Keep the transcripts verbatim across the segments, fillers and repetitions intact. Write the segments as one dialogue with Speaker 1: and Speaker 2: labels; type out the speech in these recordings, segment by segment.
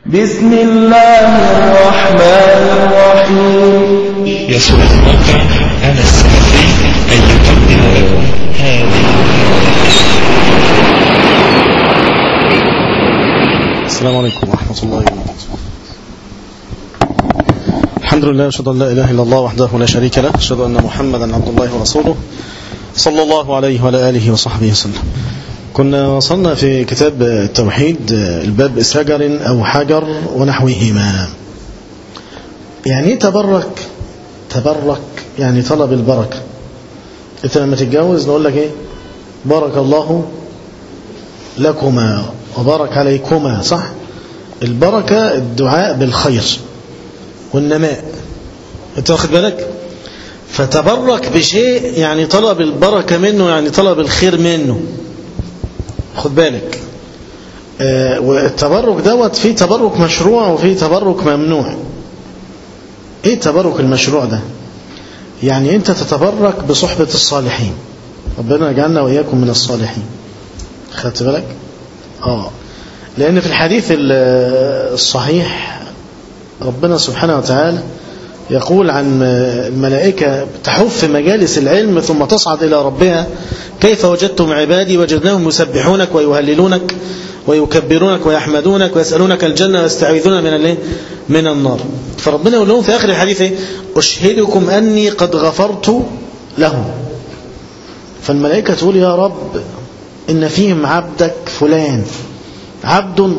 Speaker 1: بسم الله الرحمن الرحيم.
Speaker 2: يسر الموقع أنا السلفي أن يقدم لكم هذه.
Speaker 3: السلام عليكم ورحمة الله وبركاته. الحمد لله، أشهد أن لا إله إلا الله وحده لا شريك له، أشهد أن محمدا عبد الله ورسوله صلى الله عليه وعلى آله وصحبه وسلم. كنا وصلنا في كتاب التوحيد الباب سجر أو حجر ونحوهما. يعني تبرك تبرك يعني طلب البركة. انت لما تتجوز نقول لك ايه؟ بارك الله لكما وبارك عليكما، صح؟ البركة الدعاء بالخير والنماء، انت واخد بالك؟ فتبرك بشيء يعني طلب البركة منه، يعني طلب الخير منه، خد بالك. آه والتبرك دوت فيه تبرك مشروع وفيه تبرك ممنوع. ايه التبرك المشروع ده؟ يعني انت تتبرك بصحبة الصالحين، ربنا يجعلنا وإياكم من الصالحين، خدت بالك؟ اه لأن في الحديث الصحيح ربنا سبحانه وتعالى يقول عن الملائكة تحف مجالس العلم ثم تصعد إلى ربها: كيف وجدتم عبادي؟ وجدناهم يسبحونك ويهللونك ويكبرونك ويحمدونك ويسألونك الجنة ويستعيذون من الايه؟ من النار. فربنا يقول لهم في آخر الحديث: أشهدكم أني قد غفرت لهم. فالملائكة تقول: يا رب إن فيهم عبدك فلان عبد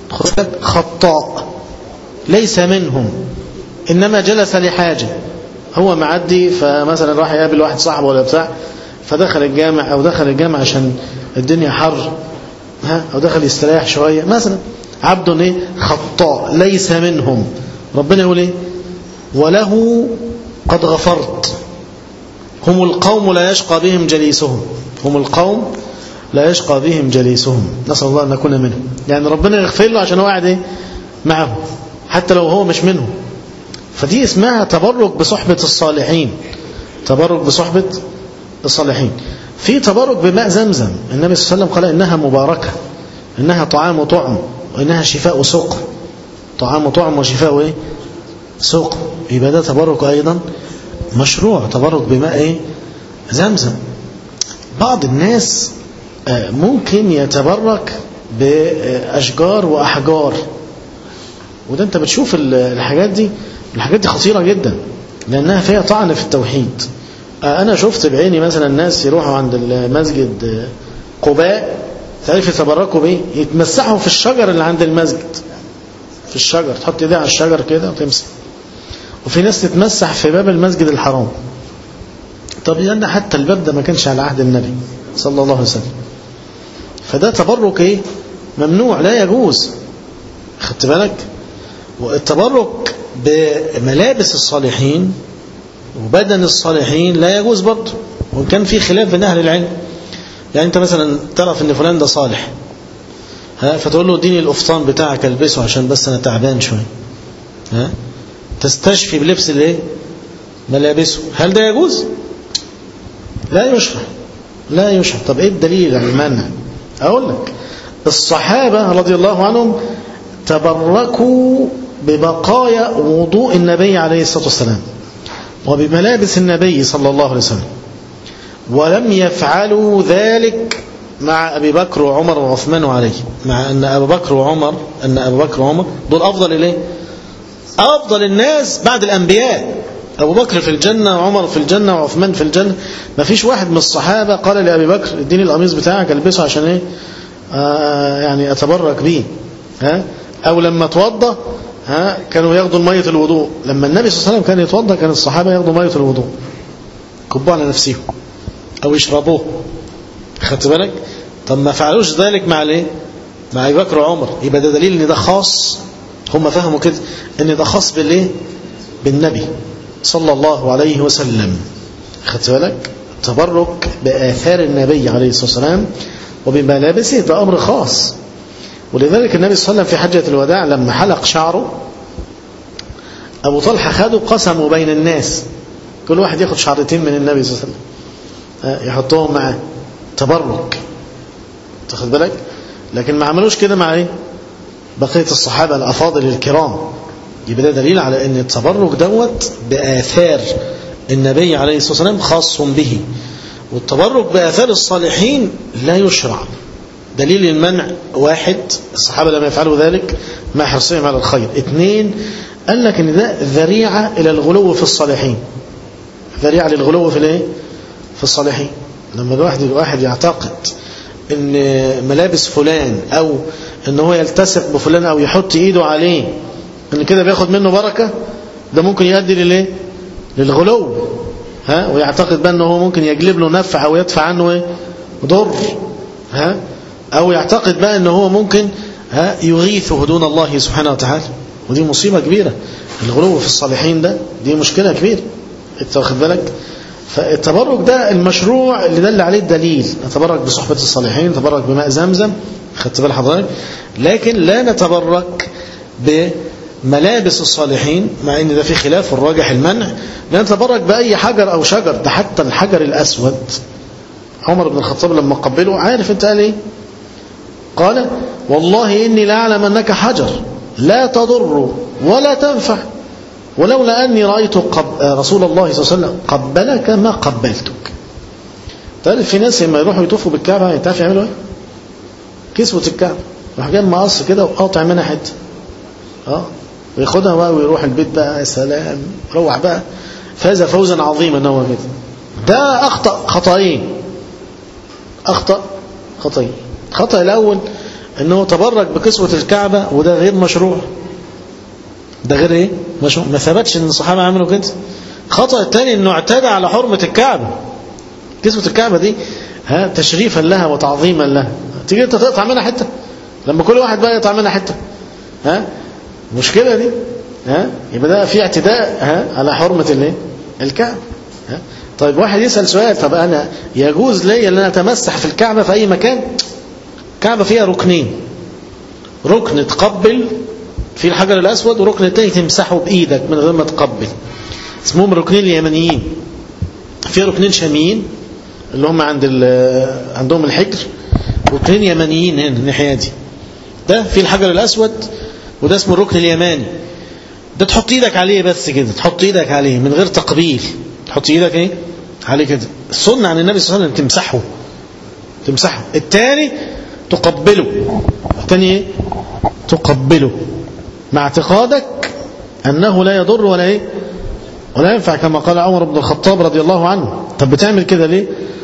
Speaker 3: خطاء ليس منهم، إنما جلس لحاجة، هو معدي فمثلا راح يقابل واحد صاحبه ولا بتاع، فدخل الجامع أو دخل الجامع عشان الدنيا حر، ها، أو دخل يستريح شوية مثلا. عبد إيه؟ خطاء ليس منهم. ربنا يقول إيه؟ وله قد غفرت. هم القوم لا يشقى بهم جليسهم، هم القوم لا يشقى بهم جليسهم، نسأل الله أن نكون منهم. يعني ربنا يغفر له عشان هو قاعد إيه؟ معهم، حتى لو هو مش منهم. فدي اسمها تبرك بصحبة الصالحين، تبرك بصحبة الصالحين. في تبرك بماء زمزم، النبي صلى الله عليه وسلم قال إنها مباركة، إنها طعام وطعم، وإنها شفاء وسقم. طعام وطعم وشفاء إيه؟ سقم. يبقى ده تبرك أيضا مشروع، تبرك بماء إيه؟ زمزم. بعض الناس ممكن يتبرك بأشجار وأحجار، وده انت بتشوف الحاجات دي، الحاجات دي خطيرة جدا لأنها فيها طعن في التوحيد. أنا شفت بعيني مثلا الناس يروحوا عند المسجد قباء، تعرف يتبركوا بيه؟ يتمسحوا في الشجر اللي عند المسجد، في الشجر، تحط ايديها على الشجر كده وتمسح. وفي ناس تتمسح في باب المسجد الحرام. طب لأن حتى الباب ده ما كانش على عهد النبي صلى الله عليه وسلم. فده تبرك ايه؟ ممنوع، لا يجوز، خدت بالك؟ والتبرك بملابس الصالحين وبدن الصالحين لا يجوز برضه، وإن كان في خلاف بين أهل العلم. يعني أنت مثلا تعرف إن فلان ده صالح، ها، فتقول له اديني القفطان بتاعك البسه عشان بس أنا تعبان شوية، ها، تستشفي بلبس الايه؟ ملابسه. هل ده يجوز؟ لا يشرع، لا يشرع. طب إيه الدليل على المنع؟ أقول لك: الصحابة رضي الله عنهم تبركوا ببقايا وضوء النبي عليه الصلاة والسلام وبملابس النبي صلى الله عليه وسلم، ولم يفعلوا ذلك مع أبي بكر وعمر وعثمان وعلي، مع أن أبو بكر وعمر أن أبو بكر وعمر دول أفضل إليه، أفضل الناس بعد الأنبياء. أبو بكر في الجنة وعمر في الجنة وعثمان في الجنة. ما فيش واحد من الصحابة قال لأبي بكر اديني القميص بتاعك البسه عشان إيه؟ آه يعني أتبرك به، ها؟ أو لما توضى، ها، كانوا ياخدوا مية الوضوء. لما النبي صلى الله عليه وسلم كان يتوضى كان الصحابة ياخدوا مية الوضوء كبوا على نفسهم أو يشربوه، خدت بالك؟ طب ما فعلوش ذلك مع الايه؟ مع أبي بكر وعمر. يبقى ده دليل ان ده خاص، هم فهموا كده ان ده خاص بالايه؟ بالنبي صلى الله عليه وسلم، خدت بالك؟ تبرك بآثار النبي عليه الصلاة والسلام وبملابسه ده أمر خاص. ولذلك النبي صلى الله عليه وسلم في حجة الوداع لما حلق شعره، أبو طلحة خده قسموا بين الناس، كل واحد ياخد شعرتين من النبي صلى الله عليه وسلم يحطوهم معاه، تبرك، تاخد بالك؟ لكن ما عملوش كده مع ايه؟ بقية الصحابة الأفاضل الكرام. يبقى ده دليل على أن التبرك دوت بآثار النبي عليه الصلاة والسلام خاص به، والتبرك بآثار الصالحين لا يشرع. دليل المنع: واحد، الصحابة لما يفعلوا ذلك مع حرصهم على الخير. اثنين، قال لك ان ده ذريعة الى الغلو في الصالحين، ذريعة للغلو في الايه؟ في الصالحين. لما الواحد الواحد يعتقد ان ملابس فلان او ان هو يلتصق بفلان او يحط ايده عليه ان كده بياخد منه بركة، ده ممكن يؤدي للايه؟ للغلو. ها، ويعتقد بقى انه هو ممكن يجلب له نفع او يدفع عنه ايه؟ ضر. ها، او يعتقد بقى انه هو ممكن ها يغيثه دون الله سبحانه وتعالى، ودي مصيبة كبيرة. الغلو في الصالحين ده دي مشكلة كبيرة، انت واخد بالك؟ فالتبرك ده المشروع اللي دل عليه الدليل، نتبرك بصحبة الصالحين، نتبرك بماء زمزم، خدت بال حضرتك؟ لكن لا نتبرك بملابس الصالحين، مع ان ده في خلاف الراجح المنع. لا نتبرك بأي حجر او شجر، ده حتى الحجر الأسود عمر بن الخطاب لما قبله، عارف انت قال ايه؟ قال: والله إني لا أعلم أنك حجر لا تضر ولا تنفع، ولولا أني رأيت قب... رسول الله صلى الله عليه وسلم قبلك ما قبلتك. تعرف في ناس لما يروحوا يطوفوا بالكعبة تعرف يعملوا ايه؟ كسوة الكعبة راح جاي مقص كده وقاطع منها حته، اه وياخدها بقى ويروح البيت بقى، يا سلام، روح بقى، فاز فوزا عظيما. ان هو كده ده اخطأ خطأين، اخطأ خطأين. الخطأ الأول أنه تبرك بكسوة الكعبة، وده غير مشروع، ده غير إيه؟ مشروع، ما ثبتش أن الصحابة عملوا كده. الخطأ الثاني أنه اعتدى على حرمة الكعبة. كسوة الكعبة دي ها تشريفا لها وتعظيما لها، تيجي أنت تقطع منها حتة، لما كل واحد بقى يقطع منها حتة، ها مشكلة دي. ها يبقى ده في اعتداء ها على حرمة الايه؟ الكعبة. ها طيب واحد يسأل سؤال: طب أنا يجوز لي أن أنا أتمسح في الكعبة في أي مكان؟ الكعبة فيها ركنين، ركن تقبل في الحجر الأسود، وركن التاني تمسحه بإيدك من غير ما تقبل، اسمهم الركنين اليمنيين. في ركنين شاميين اللي هم عند عندهم الحجر، ركنين يمنيين هنا الناحية دي، ده في الحجر الأسود وده اسمه الركن اليماني. ده تحط ايدك عليه بس كده، تحط ايدك عليه من غير تقبيل، تحط ايدك ايه عليه كده. السنة عن النبي صلى الله عليه وسلم تمسحه، تمسحه. الثاني تقبله، الثاني ايه؟ تقبله مع اعتقادك انه لا يضر ولا ايه ولا ينفع، كما قال عمر بن الخطاب رضي الله عنه. طب بتعمل كده ليه؟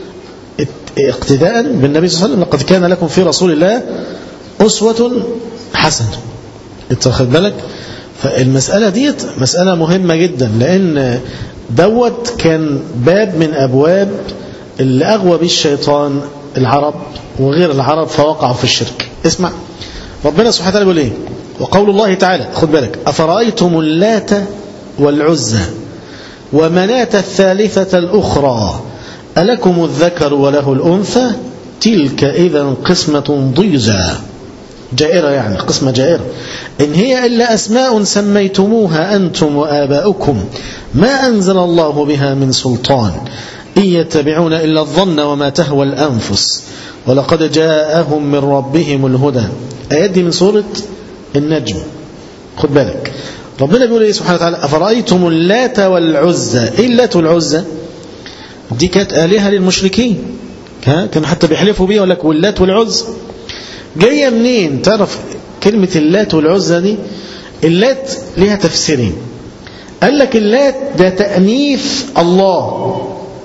Speaker 3: اقتداء بالنبي صلى الله عليه وسلم: لقد كان لكم في رسول الله أسوة حسنة. انت واخد بالك؟ فالمسألة ديت مسألة مهمة جدا، لأن دوت كان باب من أبواب اللي أغوى به الشيطان العرب وغير العرب فوقعوا في الشرك. اسمع ربنا سبحانه وتعالى يقول ايه؟ وقول الله تعالى، خد بالك: أفرأيتم اللات والعزى ومناة الثالثة الأخرى ألكم الذكر وله الأنثى تلك إذا قسمة ضيزى. جائرة يعني قسمة جائرة. إن هي إلا أسماء سميتموها أنتم وآباؤكم ما أنزل الله بها من سلطان إن يتبعون إلا الظن وما تهوى الأنفس ولقد جاءهم من ربهم الهدى. آيات دي من سورة النجم. خد بالك ربنا بيقول إيه سبحانه وتعالى: أفرأيتم اللات والعزى. إيه اللات والعزى؟ دي كانت آلهة للمشركين، كانوا حتى بيحلفوا بيها، ولك واللات والعزى جاية منين؟ تعرف كلمة اللات والعزى دي؟ اللات لها تفسيرين. قال لك اللات ده تأنيث الله،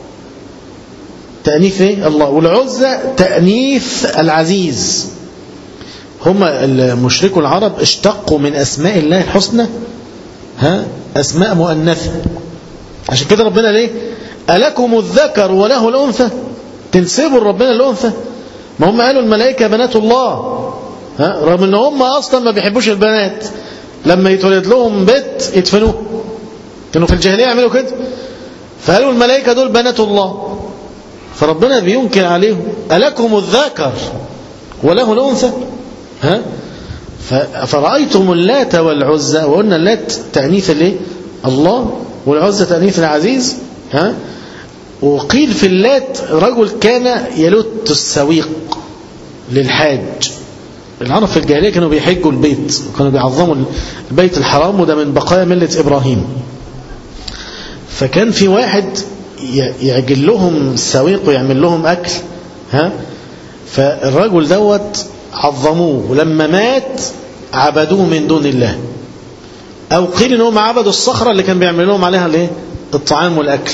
Speaker 3: تأنيث ايه؟ الله. والعزى تأنيث العزيز. هم المشركوا العرب اشتقوا من أسماء الله الحسنى ها أسماء مؤنثة. عشان كده ربنا ليه ألكم الذكر وله الأنثى؟ تنسبوا ربنا الأنثى؟ ما هم قالوا الملائكة بنات الله، ها رغم ان هم اصلا ما بيحبوش البنات، لما يتولد لهم بنت يدفنوه. كانوا في الجاهلية يعملوا كده، فقالوا الملائكة دول بنات الله، فربنا بينكر عليهم: ألكم الذكر وله الأنثى؟ ها فرأيتم اللات والعزى. وقلنا اللات تأنيث الايه؟ الله، والعزى تأنيث العزيز. ها وقيل في اللات رجل كان يلت السويق للحاج، العرب في الجاهلية كانوا بيحجوا البيت وكانوا بيعظموا البيت الحرام، وده من بقايا ملة إبراهيم. فكان في واحد يعجل لهم سويق ويعمل لهم أكل، ها، فالرجل دوت عظموه، ولما مات عبدوه من دون الله، أو قيل إنهم عبدوا الصخرة اللي كان بيعمل لهم عليها الايه الطعام والأكل.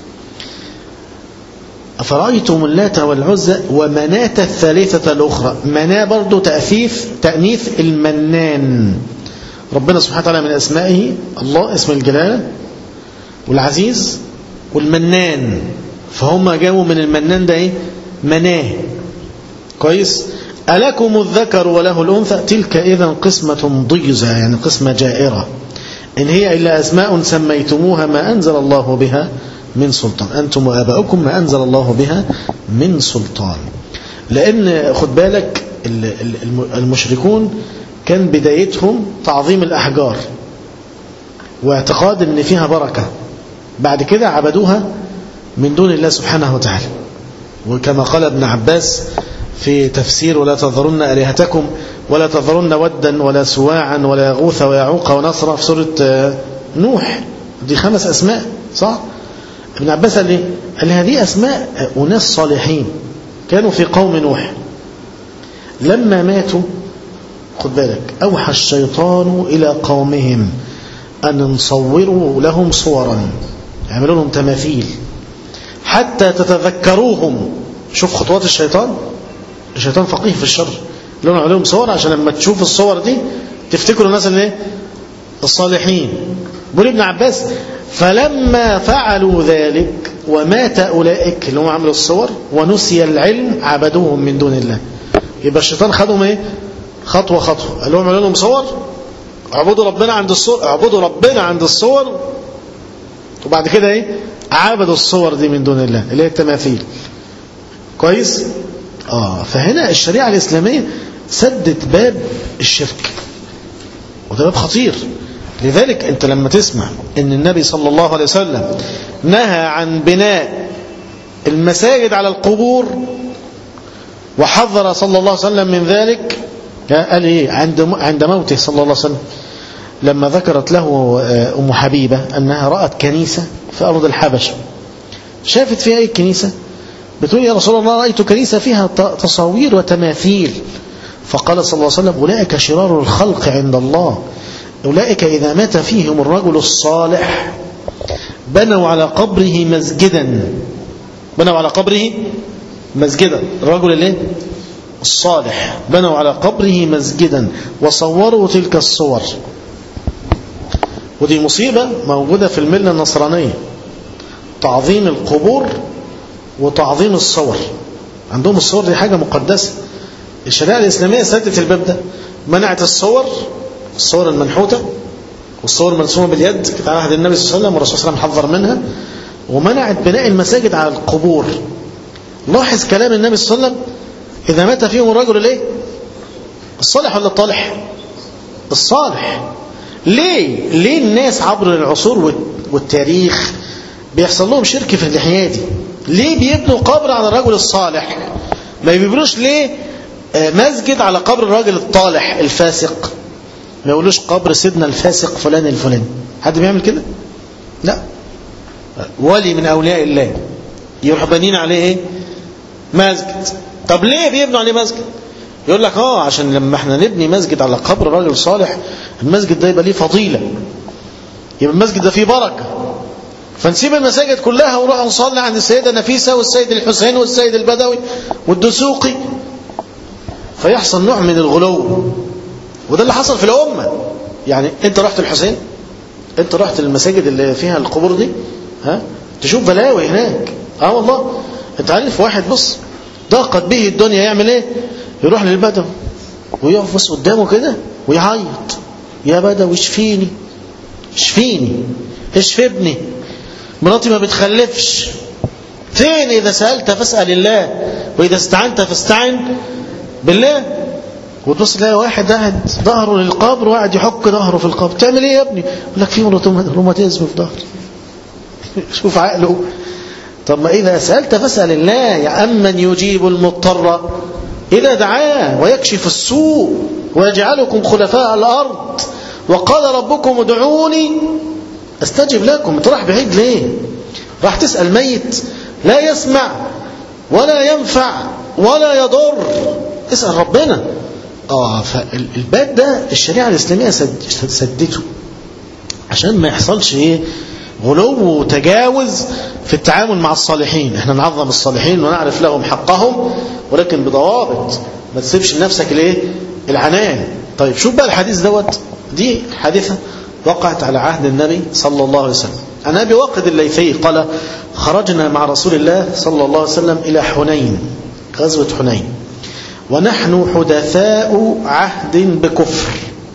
Speaker 3: أفرأيتم اللات والعزى ومناة الثالثة الأخرى. مناة برضو تأثيث تأنيث المنان. ربنا سبحانه وتعالى من أسمائه الله اسم الجلالة والعزيز والمنان، فهم جاءوا من المنان ده ايه مناه. كويس. ألكم الذكر وله الأنثى تلك إذا قسمة ضيزى، يعني قسمة جائرة، إن هي إلا أسماء سميتموها ما أنزل الله بها من سلطان، أنتم وآباؤكم ما أنزل الله بها من سلطان. لأن خد بالك المشركون كان بدايتهم تعظيم الأحجار واعتقاد أن فيها بركة، بعد كده عبدوها من دون الله سبحانه وتعالى. وكما قال ابن عباس في تفسير ولا تذرن آلهتكم ولا تذرن ودا ولا سواعا ولا يغوث ويعوق ونصر في سورة نوح، دي خمس أسماء صح؟ ابن عباس قال لي قال هذه أسماء أناس صالحين كانوا في قوم نوح، لما ماتوا خد بالك أوحى الشيطان إلى قومهم أن نصوروا لهم صورا، يعملوا لهم تماثيل حتى تتذكروهم. شوف خطوات الشيطان، الشيطان فقيه في الشر، لهم عليهم صور عشان لما تشوف الصور دي تفتكروا الناس اللي الصالحين. بقول ابن عباس فلما فعلوا ذلك ومات أولئك اللي هم عملوا الصور ونسي العلم عبدوهم من دون الله. يبقى الشيطان خدهم ايه خطوة خطوة، قال لهم عليهم صور، اعبدوا ربنا عند الصور، اعبدوا ربنا عند الصور، وبعد كده ايه عبدوا الصور دي من دون الله اللي هي التماثيل. كويس. اه فهنا الشريعة الإسلامية سدت باب الشرك، وده باب خطير. لذلك انت لما تسمع ان النبي صلى الله عليه وسلم نهى عن بناء المساجد على القبور وحذر صلى الله عليه وسلم من ذلك، قال ايه عند عند موته صلى الله عليه وسلم لما ذكرت له ام حبيبة انها رأت كنيسة في ارض الحبشة، شافت فيها ايه الكنيسة؟ بتقول يا رسول الله رأيت كنيسة فيها تصاوير وتماثيل، فقال صلى الله عليه وسلم أولئك شرار الخلق عند الله، أولئك إذا مات فيهم الرجل الصالح بنوا على قبره مسجدا، بنوا على قبره مسجدا، الرجل اللي الصالح بنوا على قبره مسجدا وصوروا تلك الصور. ودي مصيبة موجودة في الملة النصرانية، تعظيم القبور وتعظيم الصور. عندهم الصور دي حاجة مقدسة. الشريعة الإسلامية سدت الباب ده، منعت الصور، الصور المنحوتة والصور المرسومة باليد في عهد النبي صلى الله عليه وسلم، والرسول صلى الله عليه وسلم حذر منها، ومنعت بناء المساجد على القبور. لاحظ كلام النبي صلى الله عليه وسلم إذا مات فيهم الرجل الايه الصالح ولا الطالح؟ الصالح. ليه ليه الناس عبر العصور والتاريخ بيحصل لهم شرك في الناحية دي؟ ليه بيبنوا قبر على الرجل الصالح؟ ما بيبنوش ليه مسجد على قبر الراجل الطالح الفاسق؟ ما يقولوش قبر سيدنا الفاسق فلان الفلاني. حد بيعمل كده؟ لا. ولي من أولياء الله يروح بنين عليه ايه مسجد. طب ليه بيبنوا عليه مسجد؟ يقول لك اه عشان لما احنا نبني مسجد على قبر راجل صالح المسجد ده يبقى ليه فضيلة، يبقى المسجد ده فيه بركة، فنسيب المساجد كلها ونروح نصلي عند السيدة نفيسة والسيد الحسين والسيد البدوي والدسوقي، فيحصل نوع من الغلو. وده اللي حصل في الأمة. يعني انت رحت الحسين، انت رحت المساجد اللي فيها القبور دي، ها تشوف بلاوي هناك. اه والله انت عارف واحد بص ضاقت به الدنيا يعمل ايه؟ يروح للبدو ويقف بس قدامه كده ويعيط، يا بدوي اشفيني اشفيني اشفي ابني، مراتي ما بتخلفش. فين إذا سألت فاسأل الله وإذا استعنت فاستعن بالله. وتبص تلاقي واحد قاعد ظهره للقبر وقاعد يحك ظهره في القبر، تعمل ايه يا ابني؟ يقول لك في روماتيزم في ظهري. شوف عقله. طب ما إذا سألت فاسأل الله، يا أمن يجيب المضطر إذا دعاه ويكشف السوء ويجعلكم خلفاء الأرض وقال ربكم ادعوني استجب لكم. انت راح بعيد ليه؟ راح تسأل ميت لا يسمع ولا ينفع ولا يضر. اسأل ربنا. آه فالباب ده الشريعة الإسلامية سدته عشان ما يحصلش ايه غلو وتجاوز في التعامل مع الصالحين. احنا نعظم الصالحين ونعرف لهم حقهم ولكن بضوابط، ما تسيبش لنفسك الايه العنان. طيب شوف بقى الحديث دوت، دي حادثة وقعت على عهد النبي صلى الله عليه وسلم. عن أبي واقد الليثي قال خرجنا مع رسول الله صلى الله عليه وسلم إلى حنين، غزوة حنين، ونحن حدثاء عهد بكفر.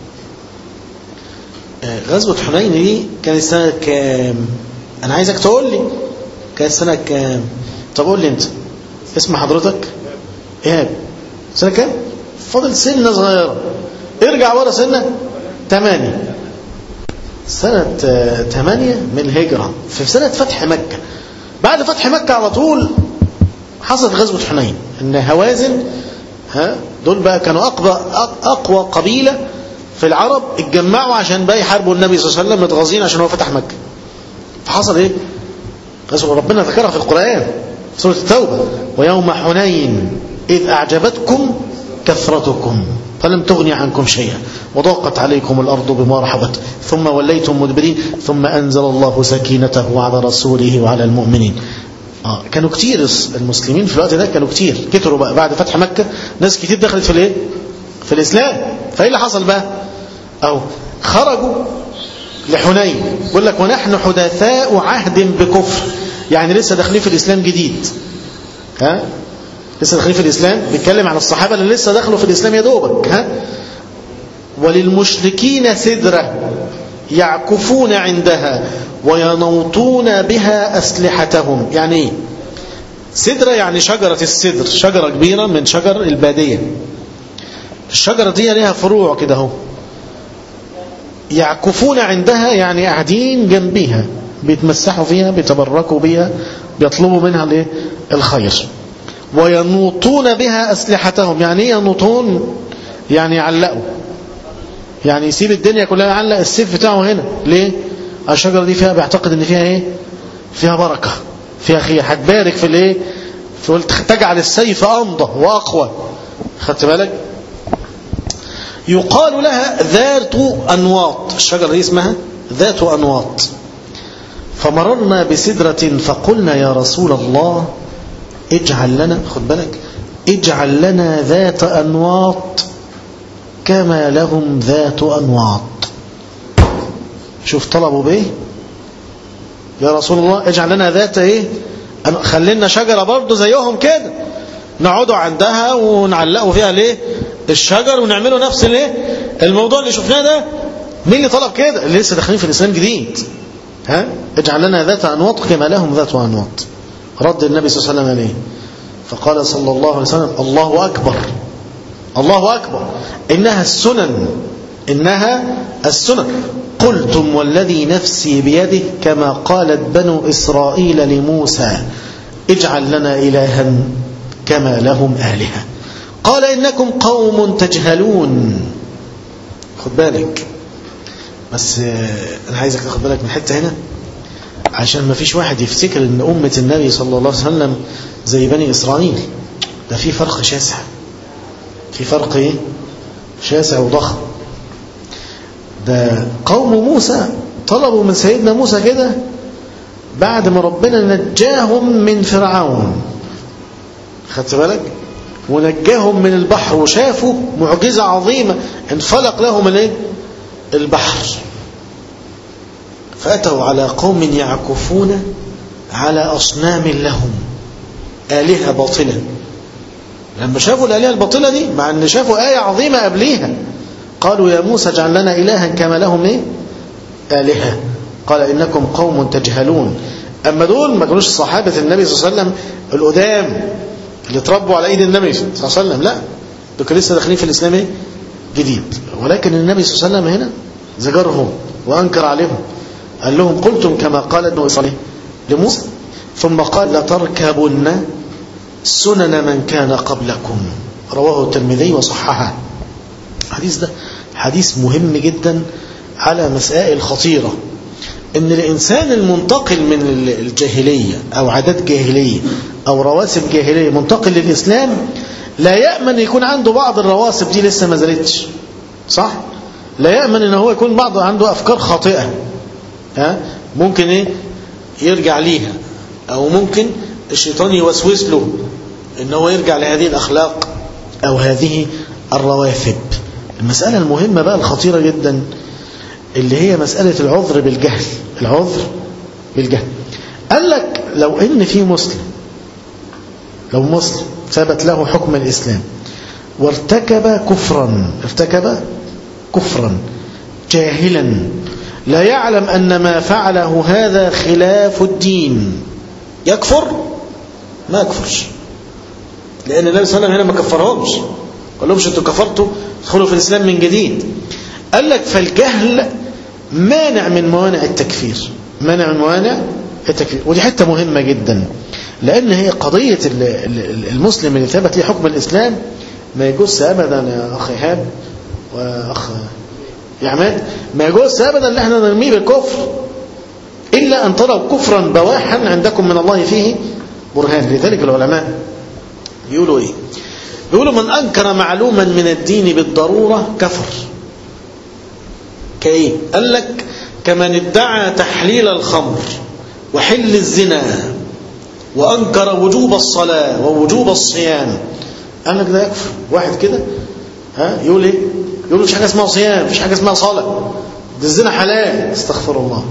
Speaker 3: غزوة حنين دي كانت سنة كام؟ أنا عايزك تقول لي كانت سنة كام. طب قول لي أنت اسم حضرتك إيهاب، سنة كام؟ فضل سنة صغيرة، ارجع ورا سنة ثمانية، سنة ثمانية من الهجرة، في سنة فتح مكة. بعد فتح مكة على طول حصلت غزوة حنين. إن هوازن ها دول بقى كانوا أقوى أقوى قبيلة في العرب، اتجمعوا عشان بقى يحاربوا النبي صلى الله عليه وسلم، متغاظين عشان هو فتح مكة. فحصل ايه؟ غزوة ربنا ذكرها في القرآن في سورة التوبة، ويوم حنين إذ أعجبتكم كثرتكم فلم تغني عنكم شيئا وضاقت عليكم الأرض بما رحبت ثم وليتم مدبرين ثم أنزل الله سكينته على رسوله وعلى المؤمنين. آه كانوا كتير المسلمين في الوقت ده، كانوا كتير كتروا بقى بعد فتح مكة، ناس كتير دخلت في الايه؟ في الإسلام. فإيه اللي حصل بقى؟ أو خرجوا لحنين، يقول لك ونحن حدثاء عهد بكفر، يعني لسه داخلين في الإسلام جديد. ها لسه داخلين في الإسلام، بيتكلم عن الصحابة اللي لسه دخلوا في الإسلام يا دوبك. ها وللمشركين سدرة يعكفون عندها وينوطون بها أسلحتهم. يعني ايه سدرة؟ يعني شجرة السدر، شجرة كبيرة من شجر البادية. الشجرة دي ليها فروع كده اهو، يعكفون عندها يعني قاعدين جنبيها، بيتمسحوا فيها، بيتبركوا بيها، بيطلبوا منها الايه الخير. وينوطون بها أسلحتهم. يعني ايه ينوطون؟ يعني يعلقوا، يعني يسيب الدنيا كلها يعلق السيف بتاعه هنا. ليه؟ الشجرة دي فيها بيعتقد ان فيها ايه؟ فيها بركة، فيها خير، هتبارك في الايه، تجعل السيف أمضى وأقوى. خدت بالك؟ يقال لها ذات أنواط، الشجرة دي اسمها ذات أنواط. فمررنا بسدرة فقلنا يا رسول الله اجعل لنا، خد بالك، اجعل لنا ذات أنواط كما لهم ذات أنواط. شوف طلبوا بيه يا رسول الله اجعل لنا ذات ايه، خلينا شجرة برضو زيهم كده نقعدوا عندها ونعلقوا فيها ليه الشجر ونعملوا نفس الايه الموضوع اللي شفناه ده. مين اللي طلب كده؟ اللي لسه داخلين في الإسلام جديد. ها اجعل لنا ذات أنواط كما لهم ذات أنواط. رد النبي صلى الله عليه وسلم عليه فقال صلى الله عليه وسلم الله أكبر الله أكبر إنها السنن إنها السنن. قلتم والذي نفسي بيده كما قالت بنو إسرائيل لموسى اجعل لنا إلها كما لهم آلهة. قال إنكم قوم تجهلون. خد بالك بس أنا عايزك تاخد بالك من حتة هنا عشان ما فيش واحد يفتكر ان أمة النبي صلى الله عليه وسلم زي بني إسرائيل. ده في فرق شاسع، في فرق ايه شاسع وضخم. ده قوم موسى طلبوا من سيدنا موسى كده بعد ما ربنا نجاهم من فرعون، خدت بالك، ونجاهم من البحر وشافوا معجزة عظيمة انفلق لهم الايه البحر. فأتوا على قوم يعكفون على أصنام لهم آلهة باطلة. لما شافوا الآلهة الباطلة دي مع أن شافوا آية عظيمة قبليها قالوا يا موسى اجعل لنا إلها كما لهم إيه؟ آلهة. قال إنكم قوم تجهلون. أما دول ما كانوش صحابة النبي صلى الله عليه وسلم القدام اللي تربوا على ايد النبي صلى الله عليه وسلم، لا دول كانوا لسه داخلين في الإسلام إيه؟ جديد. ولكن النبي صلى الله عليه وسلم هنا زجرهم وأنكر عليهم، قال لهم قلتم كما قال ابن إسرائيل لموسى ثم قال لتركبن سنن من كان قبلكم. رواه الترمذي وصححه. الحديث ده حديث مهم جدا على مسائل خطيرة، ان الانسان المنتقل من الجاهلية او عادات جاهلية او رواسب جاهلية منتقل للاسلام لا يأمن يكون عنده بعض الرواسب دي لسه ما زالتش صح، لا يأمن ان هو يكون بعض عنده افكار خاطئة، ها ممكن ايه يرجع ليها، او ممكن الشيطان يوسوس له ان هو يرجع لهذه الاخلاق او هذه الروافد. المسألة المهمة بقى الخطيرة جدا اللي هي مسألة العذر بالجهل. العذر بالجهل، قال لك لو ان في مسلم، لو مسلم ثبت له حكم الإسلام وارتكب كفرا، ارتكب كفرا جاهلا لا يعلم أن ما فعله هذا خلاف الدين، يكفر؟ ما يكفرش، لأن النبي صلى الله عليه وسلم هنا ما كفرهمش، قال لهمش انتوا كفرتوا ادخلوا في الإسلام من جديد. قال لك فالجهل مانع من موانع التكفير، مانع من موانع التكفير. ودي حتة مهمة جدا، لأن هي قضية المسلم اللي ثبت ليه حكم الإسلام ما يجوز أبدا يا أخي إيهاب وأخ يا عماد، ما يجوز أبدا ان احنا نرميه بالكفر إلا أن تروا كفرا بواحا عندكم من الله فيه برهان. لذلك العلماء يقولوا إيه؟ يقولوا من أنكر معلوما من الدين بالضرورة كفر. كإيه؟ قال لك كمن ادعى تحليل الخمر وحل الزنا وأنكر وجوب الصلاة ووجوب الصيام، قال لك ده يكفر. واحد كده ها يقول ايه؟ يقول مفيش حاجة اسمها صيام، مفيش حاجة اسمها صلاة، ده الزنا حلال، استغفر الله.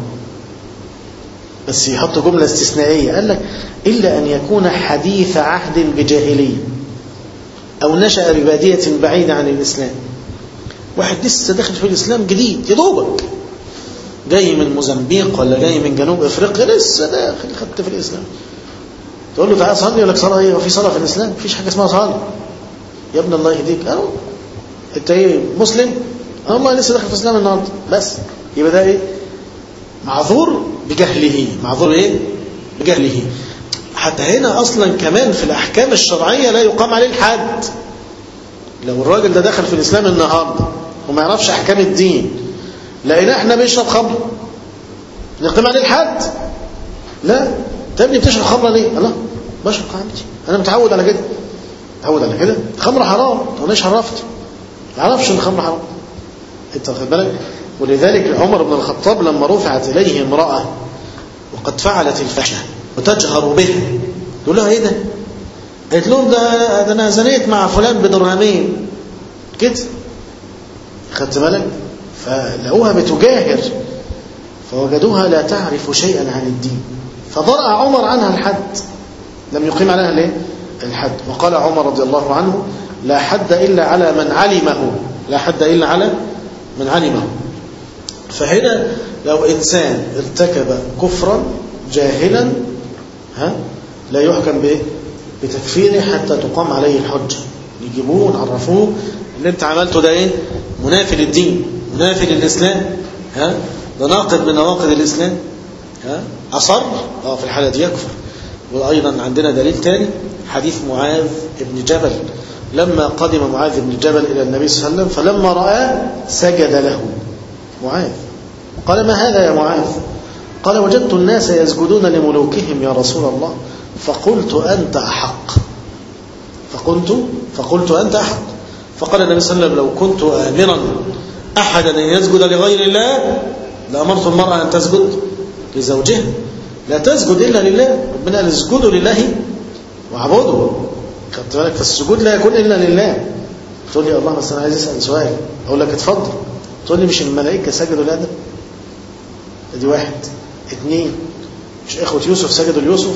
Speaker 3: بس يحط جملة استثنائية، قال لك إلا أن يكون حديث عهد بجاهلية أو نشأ ببادية بعيدة عن الإسلام. واحد لسه داخل في الإسلام جديد يدوبك، جاي من موزمبيق ولا جاي من جنوب أفريقيا لسه داخل خدت في الإسلام، تقول له تعالى صلي، يقول لك صلاة ايه؟ وفي صلاة في الإسلام؟ مفيش حاجة اسمها صلاة يا ابن الله يهديك. أهو أنت إيه مسلم؟ أه والله لسه داخل في الإسلام النهارده. بس يبقى ده إيه؟ معذور بجهله. معذور إيه؟ بجهله. حتى هنا أصلا كمان في الأحكام الشرعية لا يقام عليه الحد. لو الراجل ده دخل في الإسلام النهارده وما يعرفش أحكام الدين، لقينا إحنا بيشرب خمر، نقيم عليه الحد؟ لا. أنت يا ابني بتشرب خمره ليه؟ الله بشرب عادي، أنا متعود على كده. متعود على كده؟ خمر حرام، طب ليش عرفت؟ ما يعرفش إن الخمر حرام. أنت واخد بالك؟ ولذلك عمر بن الخطاب لما رفعت إليه امرأة وقد فعلت الفحشة وتجهر به، يقول لها إيه ده؟ قالت لهم ده, ده أنا زنيت مع فلان بدرهمين كده. خدت بالك؟ فلقوها بتجاهر فوجدوها لا تعرف شيئا عن الدين، فضرأ عمر عنها الحد، لم يقيم عليها ليه؟ الحد. وقال عمر رضي الله عنه لا حد إلا على من علمه، لا حد إلا على من علمه. فهنا لو إنسان ارتكب كفرا جاهلا ها لا يحكم بإيه؟ بتكفيره حتى تقام عليه الحجة. يجيبوه ونعرفوه اللي انت عملته ده ايه؟ منافي للدين، منافي للإسلام، ها ده ناقض من نواقض الإسلام، ها أصر اه في الحالة دي يكفر. وأيضا عندنا دليل تاني، حديث معاذ بن جبل لما قدم معاذ بن جبل إلى النبي صلى الله عليه وسلم فلما رآه سجد له معاذ، قال ما هذا يا معاذ؟ قال وجدت الناس يسجدون لملوكهم يا رسول الله فقلت أنت أحق، فقلت فقلت أنت أحق. فقال النبي صلى الله عليه وسلم لو كنت آمرا أحدا أن يسجد لغير الله لأمرت المرأة أن تسجد لزوجها، لا تسجد إلا لله. ربنا قال اسجدوا لله واعبدوا. خدت بالك؟ فالسجود لا يكون إلا لله. تقول لي الله بس أنا عايز أسأل سؤال، أقول لك اتفضل. تقول لي مش الملائكة سجدوا لآدم؟ ادي واحد. اثنين، مش إخوة يوسف سجدوا ليوسف؟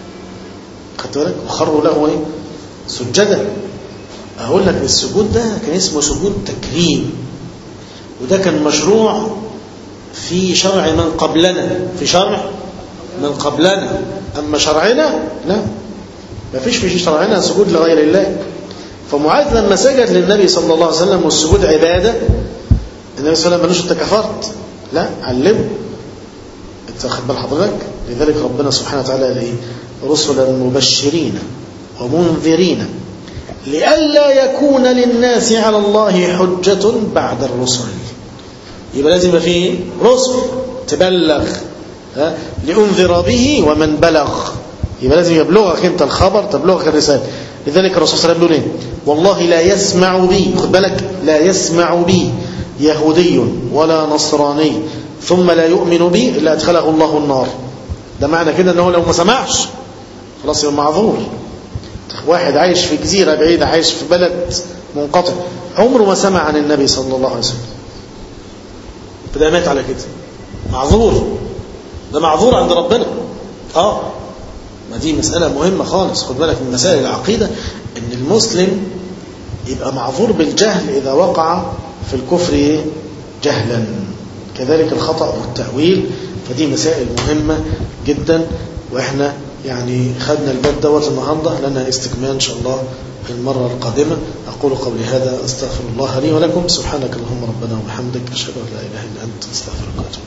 Speaker 3: خدت بالك؟ وخروا له ايه؟ سجدا. أقول لك السجود ده كان اسمه سجود تكريم، وده كان مشروع في شرع من قبلنا، في شرع من قبلنا. أما شرعنا لا، ما فيش في شرعنا سجود لغير الله. فمعاذ لما سجد للنبي صلى الله عليه وسلم والسجود عبادة، النبي صلى الله عليه وسلم مالوش انت كفرت، لا علمه. انت واخد بال حضرتك؟ لذلك ربنا سبحانه وتعالى قال ايه؟ رسلا مبشرين ومنذرين لئلا يكون للناس على الله حجة بعد الرسل. يبقى لازم يبقى فيه رسل تبلغ، ها؟ لأنذر به ومن بلغ، يبقى لازم يبلغك انت الخبر، تبلغك الرسالة. لذلك الرسول صلى الله عليه وسلم يقول والله لا يسمع بي، خد بالك، لا يسمع بي يهودي ولا نصراني ثم لا يؤمن بي إلا أدخله الله النار. ده معنى كده أنه لو ما سمعش خلاص يبقى معذور. واحد عايش في جزيرة بعيدة، عايش في بلد منقطع، عمره ما سمع عن النبي صلى الله عليه وسلم، فده مات على كده، معذور، ده معذور عند ربنا. اه ما دي مسألة مهمة خالص، خد بالك من مسائل العقيدة، ان المسلم يبقى معذور بالجهل إذا وقع في الكفر جهلا، كذلك الخطأ والتأويل. فدي مسائل مهمة جدا، وإحنا يعني خدنا الباب دوت النهاردة، لنا استكمال إن شاء الله المرة القادمة. أقول قولي هذا، أستغفر الله لي ولكم، سبحانك اللهم ربنا وبحمدك، أشهد أن لا إله إلا أنت، أستغفرك وأتوب.